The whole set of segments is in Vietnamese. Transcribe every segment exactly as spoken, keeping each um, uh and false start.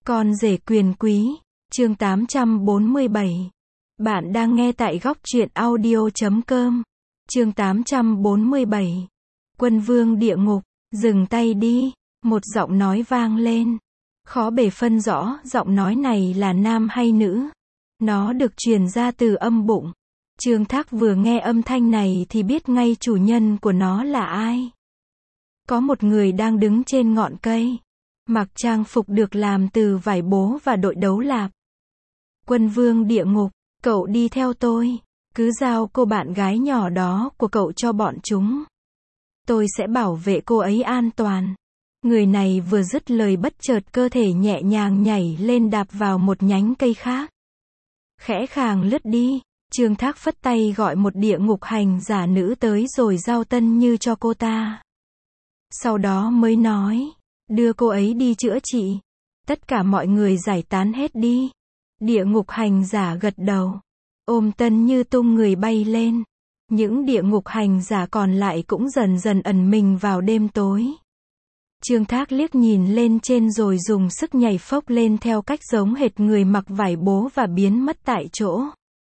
Con rể quyền quý, chương tám trăm bốn mươi bảy. Bạn đang nghe tại góc truyện audio chấm com. Chương tám trăm bốn mươi bảy. Quân vương địa ngục, dừng tay đi, một giọng nói vang lên. Khó bề phân rõ giọng nói này là nam hay nữ. Nó được truyền ra từ âm bụng. Trương Thác vừa nghe âm thanh này thì biết ngay chủ nhân của nó là ai. Có một người đang đứng trên ngọn cây, mặc trang phục được làm từ vải bố và đội đấu lạp. Quân vương địa ngục, cậu đi theo tôi, cứ giao cô bạn gái nhỏ đó của cậu cho bọn chúng. Tôi sẽ bảo vệ cô ấy an toàn. Người này vừa dứt lời bất chợt cơ thể nhẹ nhàng nhảy lên đạp vào một nhánh cây khác. Khẽ khàng lướt đi, Trương Thác phất tay gọi một địa ngục hành giả nữ tới rồi giao tân như cho cô ta. Sau đó mới nói, đưa cô ấy đi chữa trị. Tất cả mọi người giải tán hết đi. Địa ngục hành giả gật đầu, ôm tân như tung người bay lên. Những địa ngục hành giả còn lại cũng dần dần ẩn mình vào đêm tối. Trương Thác liếc nhìn lên trên rồi dùng sức nhảy phốc lên theo cách giống hệt người mặc vải bố và biến mất tại chỗ.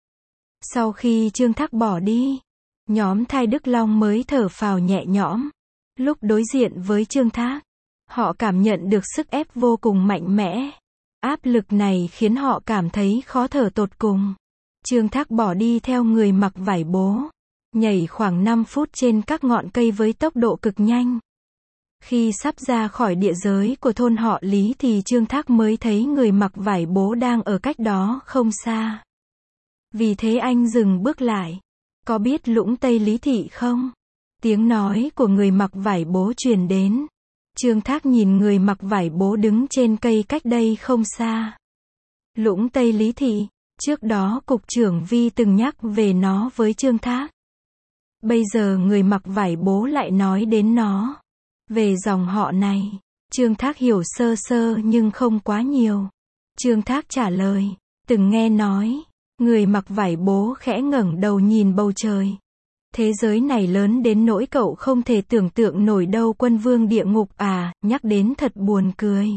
Sau khi Trương Thác bỏ đi, nhóm Thai Đức Long mới thở phào nhẹ nhõm. Lúc đối diện với Trương Thác, họ cảm nhận được sức ép vô cùng mạnh mẽ. Áp lực này khiến họ cảm thấy khó thở tột cùng. Trương Thác bỏ đi theo người mặc vải bố, nhảy khoảng năm phút trên các ngọn cây với tốc độ cực nhanh. Khi sắp ra khỏi địa giới của thôn họ Lý thì Trương Thác mới thấy người mặc vải bố đang ở cách đó không xa. Vì thế anh dừng bước lại. Có biết Lũng Tây Lý Thị không? Tiếng nói của người mặc vải bố truyền đến. Trương Thác nhìn người mặc vải bố đứng trên cây cách đây không xa. Lũng Tây Lý Thị, trước đó cục trưởng Vi từng nhắc về nó với Trương Thác. Bây giờ người mặc vải bố lại nói đến nó. Về dòng họ này, Trương Thác hiểu sơ sơ nhưng không quá nhiều. Trương Thác trả lời, từng nghe nói. Người mặc vải bố khẽ ngẩng đầu nhìn bầu trời. Thế giới này lớn đến nỗi cậu không thể tưởng tượng nổi đâu. Quân vương địa ngục à, nhắc đến thật buồn cười.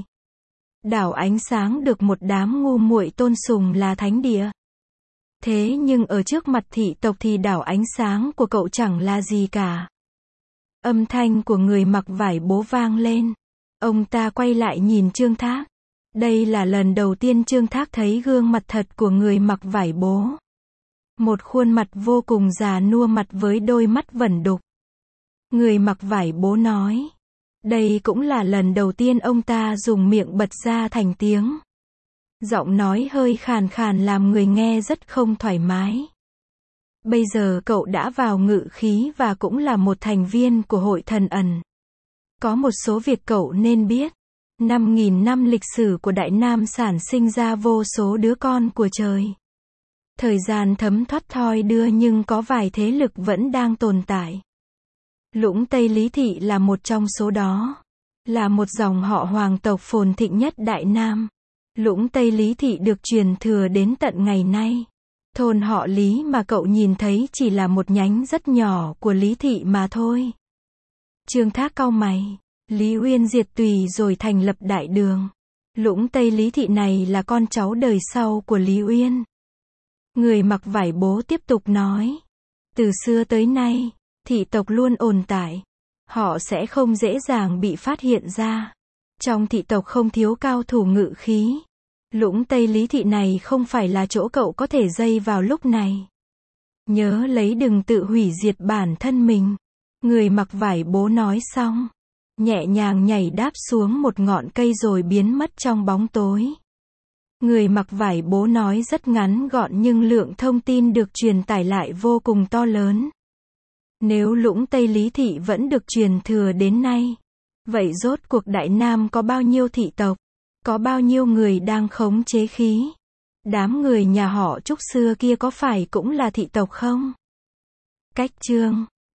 Đảo ánh sáng được một đám ngu muội tôn sùng là thánh địa. Thế nhưng ở trước mặt thị tộc thì đảo ánh sáng của cậu chẳng là gì cả. Âm thanh của người mặc vải bố vang lên. Ông ta quay lại nhìn Trương Thác. Đây là lần đầu tiên Trương Thác thấy gương mặt thật của người mặc vải bố. Một khuôn mặt vô cùng già nua mặt với đôi mắt vẩn đục. Người mặc vải bố nói. Đây cũng là lần đầu tiên ông ta dùng miệng bật ra thành tiếng. Giọng nói hơi khàn khàn làm người nghe rất không thoải mái. Bây giờ cậu đã vào ngự khí và cũng là một thành viên của hội thần ẩn. Có một số việc cậu nên biết. năm nghìn năm lịch sử của Đại Nam sản sinh ra vô số đứa con của trời. Thời gian thấm thoát thoi đưa nhưng có vài thế lực vẫn đang tồn tại. Lũng Tây Lý Thị là một trong số đó. Là một dòng họ hoàng tộc phồn thịnh nhất Đại Nam. Lũng Tây Lý Thị được truyền thừa đến tận ngày nay. Thôn họ Lý mà cậu nhìn thấy chỉ là một nhánh rất nhỏ của Lý Thị mà thôi. Trương Thác cau mày. Lý Uyên diệt tùy rồi thành lập đại đường. Lũng Tây Lý Thị này là con cháu đời sau của Lý Uyên. Người mặc vải bố tiếp tục nói. Từ xưa tới nay, thị tộc luôn ồn tại. Họ sẽ không dễ dàng bị phát hiện ra. Trong thị tộc không thiếu cao thủ ngự khí. Lũng Tây Lý Thị này không phải là chỗ cậu có thể dây vào lúc này. Nhớ lấy đừng tự hủy diệt bản thân mình. Người mặc vải bố nói xong, nhẹ nhàng nhảy đáp xuống một ngọn cây rồi biến mất trong bóng tối. Người mặc vải bố nói rất ngắn gọn nhưng lượng thông tin được truyền tải lại vô cùng to lớn. Nếu Lũng Tây Lý Thị vẫn được truyền thừa đến nay, vậy rốt cuộc Đại Nam có bao nhiêu thị tộc? Có bao nhiêu người đang khống chế khí? Đám người nhà họ Trúc xưa kia có phải cũng là thị tộc không? Cách chương